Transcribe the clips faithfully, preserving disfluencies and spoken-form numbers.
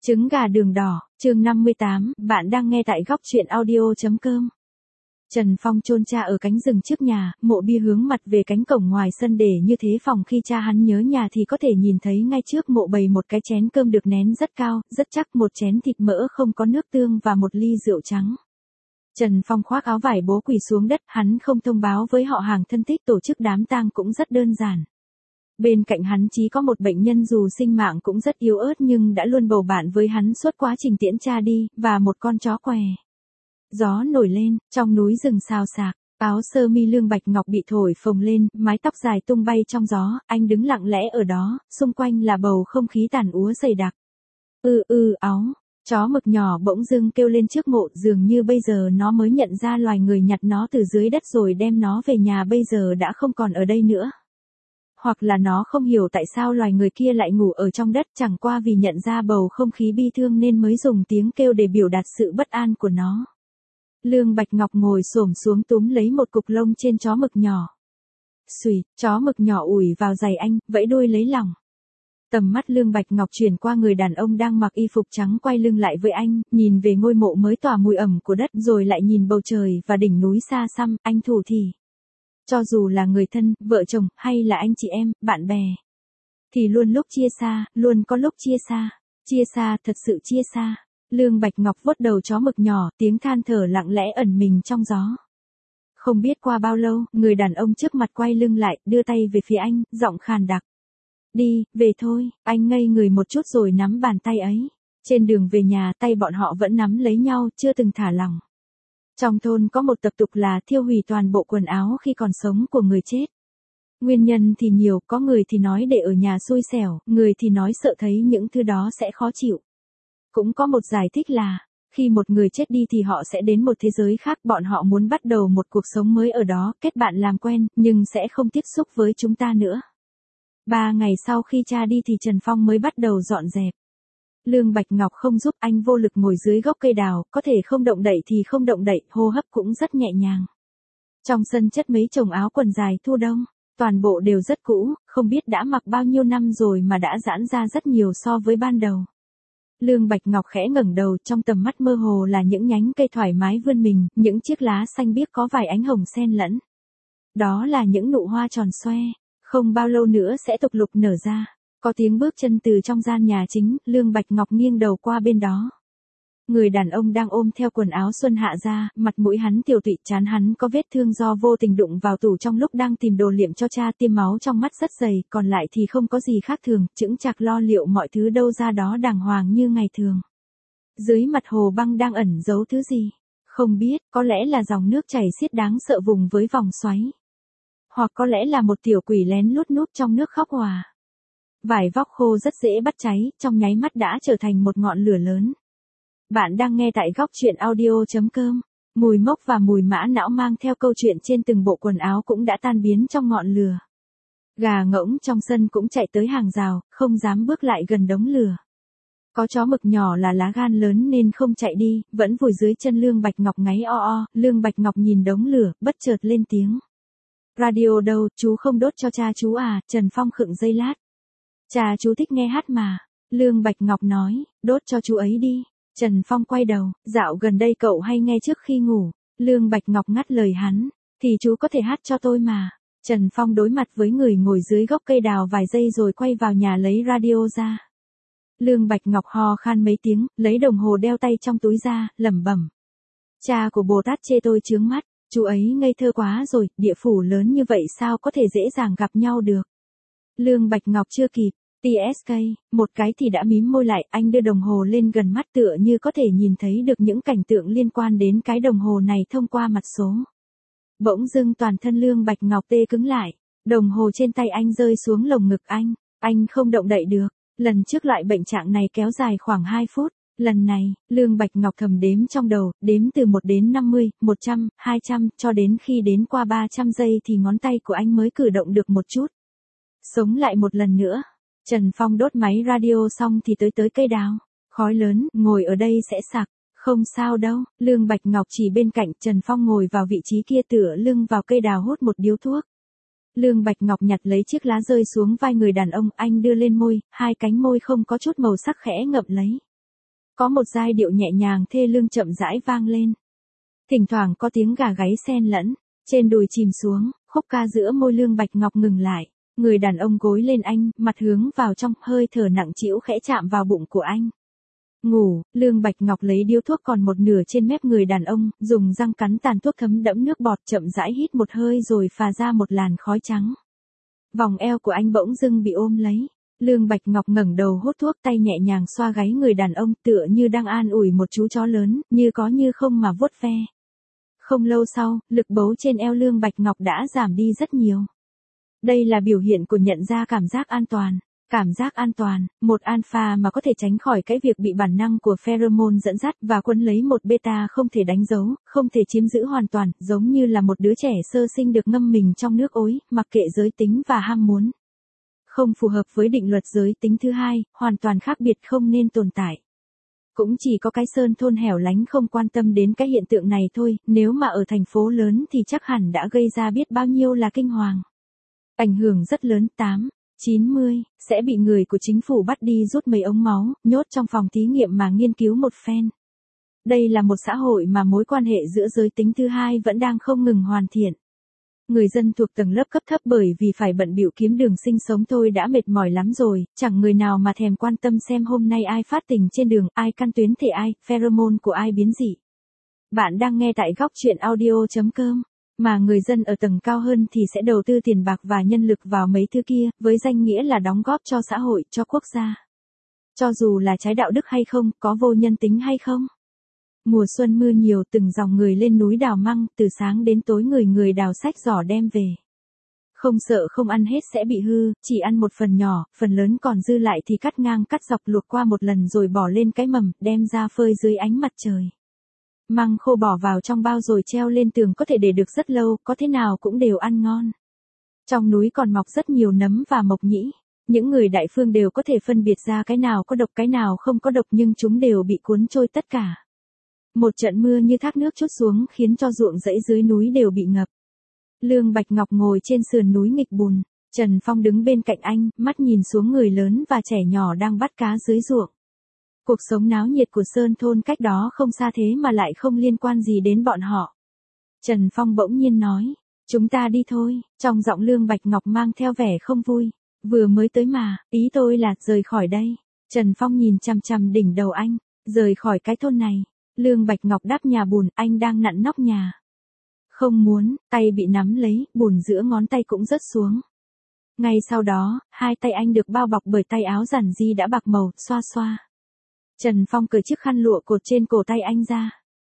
Trứng gà đường đỏ, chương năm mươi tám, bạn đang nghe tại góc truyện audio chấm com. Trần Phong chôn cha ở cánh rừng trước nhà, Mộ Bia hướng mặt về cánh cổng ngoài sân để như thế phòng khi cha hắn nhớ nhà thì có thể nhìn thấy ngay trước mộ bày một cái chén cơm được nén rất cao, rất chắc, một chén thịt mỡ không có nước tương và một ly rượu trắng. Trần Phong khoác áo vải bố quỳ xuống đất, hắn không thông báo với họ hàng thân thích, tổ chức đám tang cũng rất đơn giản. Bên cạnh hắn chỉ có một bệnh nhân dù sinh mạng cũng rất yếu ớt nhưng đã luôn bầu bạn với hắn suốt quá trình tiễn cha đi, và một con chó què. Gió nổi lên, trong núi rừng xào xạc, áo sơ mi Lương Bạch Ngọc bị thổi phồng lên, mái tóc dài tung bay trong gió, anh đứng lặng lẽ ở đó, xung quanh là bầu không khí tàn úa dày đặc. Ư ư áo, chó mực nhỏ bỗng dưng kêu lên trước mộ, dường như bây giờ nó mới nhận ra loài người nhặt nó từ dưới đất rồi đem nó về nhà bây giờ đã không còn ở đây nữa. Hoặc là nó không hiểu tại sao loài người kia lại ngủ ở trong đất, chẳng qua vì nhận ra bầu không khí bi thương nên mới dùng tiếng kêu để biểu đạt sự bất an của nó. Lương Bạch Ngọc ngồi xổm xuống túm lấy một cục lông trên chó mực nhỏ. Xùi, chó mực nhỏ ủi vào giày anh, vẫy đuôi lấy lòng. Tầm mắt Lương Bạch Ngọc chuyển qua người đàn ông đang mặc y phục trắng quay lưng lại với anh, nhìn về ngôi mộ mới tỏa mùi ẩm của đất rồi lại nhìn bầu trời và đỉnh núi xa xăm, anh thủ thỉ. Cho dù là người thân, vợ chồng, hay là anh chị em, bạn bè, thì luôn lúc chia xa, luôn có lúc chia xa. Chia xa, thật sự chia xa. Lương Bạch Ngọc vuốt đầu chó mực nhỏ, tiếng than thở lặng lẽ ẩn mình trong gió. Không biết qua bao lâu, người đàn ông trước mặt quay lưng lại, đưa tay về phía anh, giọng khàn đặc. Đi, về thôi, anh ngây người một chút rồi nắm bàn tay ấy. Trên đường về nhà, tay bọn họ vẫn nắm lấy nhau, chưa từng thả lỏng. Trong thôn có một tập tục là thiêu hủy toàn bộ quần áo khi còn sống của người chết. Nguyên nhân thì nhiều, có người thì nói để ở nhà xui xẻo, người thì nói sợ thấy những thứ đó sẽ khó chịu. Cũng có một giải thích là, khi một người chết đi thì họ sẽ đến một thế giới khác, bọn họ muốn bắt đầu một cuộc sống mới ở đó, kết bạn làm quen, nhưng sẽ không tiếp xúc với chúng ta nữa. Ba ngày sau khi cha đi thì Trần Phong mới bắt đầu dọn dẹp. Lương Bạch Ngọc không giúp, anh vô lực ngồi dưới gốc cây đào, có thể không động đậy thì không động đậy, hô hấp cũng rất nhẹ nhàng. Trong sân chất mấy chồng áo quần dài thu đông, toàn bộ đều rất cũ, không biết đã mặc bao nhiêu năm rồi mà đã giãn ra rất nhiều so với ban đầu. Lương Bạch Ngọc khẽ ngẩng đầu, trong tầm mắt mơ hồ là những nhánh cây thoải mái vươn mình, những chiếc lá xanh biếc có vài ánh hồng xen lẫn. Đó là những nụ hoa tròn xoe, không bao lâu nữa sẽ tục lục nở ra. Có tiếng bước chân từ trong gian nhà chính, Lương Bạch Ngọc nghiêng đầu qua bên đó. Người đàn ông đang ôm theo quần áo xuân hạ ra, mặt mũi hắn tiều tụy, trán hắn có vết thương do vô tình đụng vào tủ trong lúc đang tìm đồ liệm cho cha, tiêm máu trong mắt rất dày, còn lại thì không có gì khác thường, chững chạc lo liệu mọi thứ đâu ra đó đàng hoàng như ngày thường. Dưới mặt hồ băng đang ẩn giấu thứ gì? Không biết, có lẽ là dòng nước chảy xiết đáng sợ vùng với vòng xoáy. Hoặc có lẽ là một tiểu quỷ lén lút núp trong nước khóc hòa. Vải vóc khô rất dễ bắt cháy, trong nháy mắt đã trở thành một ngọn lửa lớn. Bạn đang nghe tại góc truyện audio chấm com. Mùi mốc và mùi mã não mang theo câu chuyện trên từng bộ quần áo cũng đã tan biến trong ngọn lửa. Gà ngỗng trong sân cũng chạy tới hàng rào, không dám bước lại gần đống lửa. Có chó mực nhỏ là lá gan lớn nên không chạy đi, vẫn vùi dưới chân Lương Bạch Ngọc ngáy o o. Lương Bạch Ngọc nhìn đống lửa, bất chợt lên tiếng. Radio đâu, chú không đốt cho cha chú à? Trần Phong khựng giây lát. Cha chú thích nghe hát mà. Lương Bạch Ngọc nói, đốt cho chú ấy đi. Trần Phong quay đầu, dạo gần đây cậu hay nghe trước khi ngủ. Lương Bạch Ngọc ngắt lời hắn, thì chú có thể hát cho tôi mà. Trần Phong đối mặt với người ngồi dưới gốc cây đào vài giây rồi quay vào nhà lấy radio ra. Lương Bạch Ngọc ho khan mấy tiếng, lấy đồng hồ đeo tay trong túi ra, lẩm bẩm. Cha của Bồ Tát chê tôi chướng mắt, chú ấy ngây thơ quá rồi, địa phủ lớn như vậy sao có thể dễ dàng gặp nhau được. Lương Bạch Ngọc chưa kịp tê ét ca, một cái thì đã mím môi lại, anh đưa đồng hồ lên gần mắt tựa như có thể nhìn thấy được những cảnh tượng liên quan đến cái đồng hồ này thông qua mặt số. Bỗng dưng toàn thân Lương Bạch Ngọc tê cứng lại, đồng hồ trên tay anh rơi xuống lồng ngực anh, anh không động đậy được. Lần trước loại bệnh trạng này kéo dài khoảng hai phút, lần này, Lương Bạch Ngọc thầm đếm trong đầu, đếm từ một đến năm mươi, một trăm, hai trăm, cho đến khi đến qua ba trăm giây thì ngón tay của anh mới cử động được một chút. Sống lại một lần nữa. Trần Phong đốt máy radio xong thì tới tới cây đào. Khói lớn, ngồi ở đây sẽ sặc. Không sao đâu, Lương Bạch Ngọc chỉ bên cạnh. Trần Phong ngồi vào vị trí kia tựa lưng vào cây đào hút một điếu thuốc. Lương Bạch Ngọc nhặt lấy chiếc lá rơi xuống vai người đàn ông, anh đưa lên môi, hai cánh môi không có chút màu sắc khẽ ngậm lấy. Có một giai điệu nhẹ nhàng thê lương chậm rãi vang lên. Thỉnh thoảng có tiếng gà gáy xen lẫn, trên đùi chìm xuống, khúc ca giữa môi Lương Bạch Ngọc ngừng lại. Người đàn ông gối lên anh, mặt hướng vào trong, hơi thở nặng trĩu khẽ chạm vào bụng của anh. Ngủ, Lương Bạch Ngọc lấy điếu thuốc còn một nửa trên mép người đàn ông, dùng răng cắn tàn thuốc thấm đẫm nước bọt chậm rãi hít một hơi rồi phà ra một làn khói trắng. Vòng eo của anh bỗng dưng bị ôm lấy. Lương Bạch Ngọc ngẩng đầu hút thuốc, tay nhẹ nhàng xoa gáy người đàn ông tựa như đang an ủi một chú chó lớn, như có như không mà vuốt ve. Không lâu sau, lực bấu trên eo Lương Bạch Ngọc đã giảm đi rất nhiều. Đây là biểu hiện của nhận ra cảm giác an toàn. Cảm giác an toàn, một alpha mà có thể tránh khỏi cái việc bị bản năng của pheromone dẫn dắt và quấn lấy một beta không thể đánh dấu, không thể chiếm giữ hoàn toàn, giống như là một đứa trẻ sơ sinh được ngâm mình trong nước ối, mặc kệ giới tính và ham muốn. Không phù hợp với định luật giới tính thứ hai, hoàn toàn khác biệt không nên tồn tại. Cũng chỉ có cái sơn thôn hẻo lánh không quan tâm đến cái hiện tượng này thôi, nếu mà ở thành phố lớn thì chắc hẳn đã gây ra biết bao nhiêu là kinh hoàng. Ảnh hưởng rất lớn. Tám, chín mươi, sẽ bị người của chính phủ bắt đi rút mấy ống máu, nhốt trong phòng thí nghiệm mà nghiên cứu một phen. Đây là một xã hội mà mối quan hệ giữa giới tính thứ hai vẫn đang không ngừng hoàn thiện. Người dân thuộc tầng lớp cấp thấp bởi vì phải bận bịu kiếm đường sinh sống thôi đã mệt mỏi lắm rồi, chẳng người nào mà thèm quan tâm xem hôm nay ai phát tình trên đường, ai căn tuyến thể ai, pheromone của ai biến dị. Bạn đang nghe tại góc truyện audio chấm com. Mà người dân ở tầng cao hơn thì sẽ đầu tư tiền bạc và nhân lực vào mấy thứ kia, với danh nghĩa là đóng góp cho xã hội, cho quốc gia. Cho dù là trái đạo đức hay không, có vô nhân tính hay không. Mùa xuân mưa nhiều, từng dòng người lên núi đào măng, từ sáng đến tối người người đào sách giỏ đem về. Không sợ không ăn hết sẽ bị hư, chỉ ăn một phần nhỏ, phần lớn còn dư lại thì cắt ngang cắt dọc luộc qua một lần rồi bỏ lên cái mầm, đem ra phơi dưới ánh mặt trời. Măng khô bỏ vào trong bao rồi treo lên tường có thể để được rất lâu, có thế nào cũng đều ăn ngon. Trong núi còn mọc rất nhiều nấm và mộc nhĩ. Những người đại phương đều có thể phân biệt ra cái nào có độc cái nào không có độc nhưng chúng đều bị cuốn trôi tất cả. Một trận mưa như thác nước trút xuống khiến cho ruộng rẫy dưới núi đều bị ngập. Lương Bạch Ngọc ngồi trên sườn núi nghịch bùn, Trần Phong đứng bên cạnh anh, mắt nhìn xuống người lớn và trẻ nhỏ đang bắt cá dưới ruộng. Cuộc sống náo nhiệt của Sơn thôn cách đó không xa thế mà lại không liên quan gì đến bọn họ. Trần Phong bỗng nhiên nói, chúng ta đi thôi, trong giọng Lương Bạch Ngọc mang theo vẻ không vui. Vừa mới tới mà, ý tôi là rời khỏi đây. Trần Phong nhìn chằm chằm đỉnh đầu anh, rời khỏi cái thôn này. Lương Bạch Ngọc đáp nhà bùn, anh đang nặn nóc nhà. Không muốn, tay bị nắm lấy, bùn giữa ngón tay cũng rớt xuống. Ngay sau đó, hai tay anh được bao bọc bởi tay áo giản dị đã bạc màu, xoa xoa. Trần Phong cởi chiếc khăn lụa cột trên cổ tay anh ra.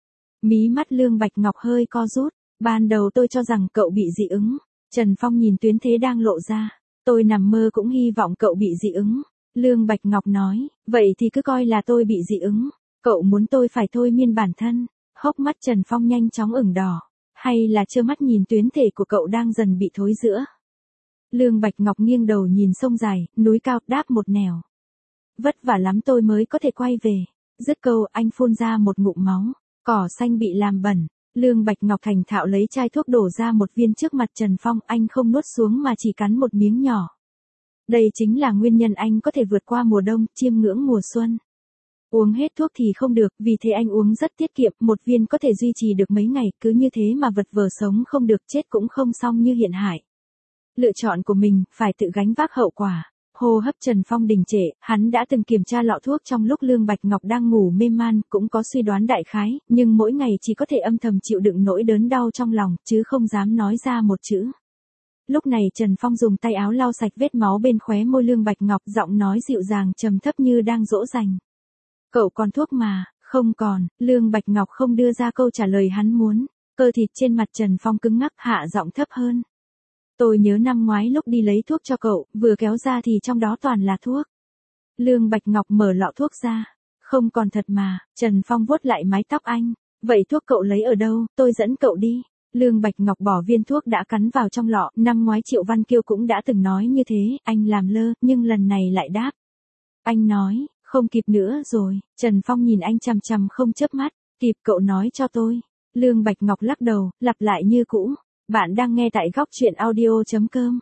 Mí mắt Lương Bạch Ngọc hơi co rút, ban đầu tôi cho rằng cậu bị dị ứng. Trần Phong nhìn tuyến thế đang lộ ra, tôi nằm mơ cũng hy vọng cậu bị dị ứng. Lương Bạch Ngọc nói, vậy thì cứ coi là tôi bị dị ứng. Cậu muốn tôi phải thôi miên bản thân. Hốc mắt Trần Phong nhanh chóng ửng đỏ. Hay là trơ mắt nhìn tuyến thể của cậu đang dần bị thối rữa. Lương Bạch Ngọc nghiêng đầu nhìn sông dài, núi cao, đáp một nẻo. Vất vả lắm tôi mới có thể quay về. Dứt câu anh phun ra một ngụm máu. Cỏ xanh bị làm bẩn. Lương Bạch Ngọc thành thạo lấy chai thuốc đổ ra một viên trước mặt Trần Phong. Anh không nuốt xuống mà chỉ cắn một miếng nhỏ. Đây chính là nguyên nhân anh có thể vượt qua mùa đông, chiêm ngưỡng mùa xuân. Uống hết thuốc thì không được, vì thế anh uống rất tiết kiệm, một viên có thể duy trì được mấy ngày, cứ như thế mà vật vờ sống không được, chết cũng không xong như hiện hại. Lựa chọn của mình, phải tự gánh vác hậu quả. Hô hấp Trần Phong đình trệ, hắn đã từng kiểm tra lọ thuốc trong lúc Lương Bạch Ngọc đang ngủ mê man, cũng có suy đoán đại khái, nhưng mỗi ngày chỉ có thể âm thầm chịu đựng nỗi đớn đau trong lòng, chứ không dám nói ra một chữ. Lúc này Trần Phong dùng tay áo lau sạch vết máu bên khóe môi Lương Bạch Ngọc, giọng nói dịu dàng trầm thấp như đang dỗ dành. Cậu còn thuốc mà, không còn. Lương Bạch Ngọc không đưa ra câu trả lời hắn muốn. Cơ thịt trên mặt Trần Phong cứng ngắc, hạ giọng thấp hơn. Tôi nhớ năm ngoái lúc đi lấy thuốc cho cậu, vừa kéo ra thì trong đó toàn là thuốc. Lương Bạch Ngọc mở lọ thuốc ra. Không còn thật mà. Trần Phong vuốt lại mái tóc anh. Vậy thuốc cậu lấy ở đâu, tôi dẫn cậu đi. Lương Bạch Ngọc bỏ viên thuốc đã cắn vào trong lọ. Năm ngoái Triệu Văn Kiêu cũng đã từng nói như thế, anh làm lơ, nhưng lần này lại đáp. Anh nói. Không kịp nữa rồi. Trần Phong nhìn anh chằm chằm không chớp mắt. Kịp, cậu nói cho tôi. Lương Bạch Ngọc lắc đầu, lặp lại như cũ. Bạn đang nghe tại góc truyện audio chấm com.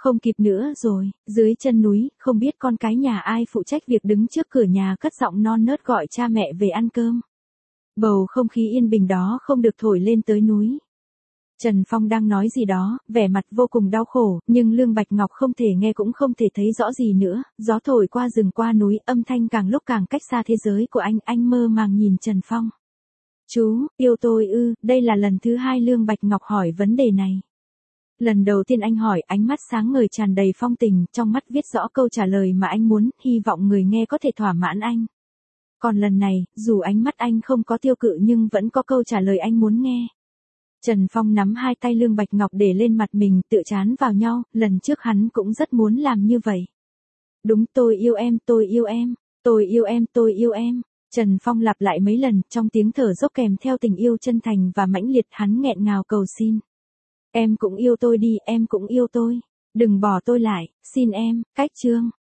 Không kịp nữa rồi, dưới chân núi, không biết con cái nhà ai phụ trách việc đứng trước cửa nhà cất giọng non nớt gọi cha mẹ về ăn cơm. Bầu không khí yên bình đó không được thổi lên tới núi. Trần Phong đang nói gì đó, vẻ mặt vô cùng đau khổ, nhưng Lương Bạch Ngọc không thể nghe cũng không thể thấy rõ gì nữa, gió thổi qua rừng qua núi, âm thanh càng lúc càng cách xa thế giới của anh, anh mơ màng nhìn Trần Phong. Chú, yêu tôi ư, đây là lần thứ hai Lương Bạch Ngọc hỏi vấn đề này. Lần đầu tiên anh hỏi, ánh mắt sáng ngời tràn đầy phong tình, trong mắt viết rõ câu trả lời mà anh muốn, hy vọng người nghe có thể thỏa mãn anh. Còn lần này, dù ánh mắt anh không có tiêu cự nhưng vẫn có câu trả lời anh muốn nghe. Trần Phong nắm hai tay Lương Bạch Ngọc để lên mặt mình, tựa chán vào nhau, lần trước hắn cũng rất muốn làm như vậy. Đúng, tôi yêu em, tôi yêu em, tôi yêu em, tôi yêu em. Trần Phong lặp lại mấy lần, trong tiếng thở dốc kèm theo tình yêu chân thành và mãnh liệt, hắn nghẹn ngào cầu xin. Em cũng yêu tôi đi, em cũng yêu tôi. Đừng bỏ tôi lại, xin em, cách chương.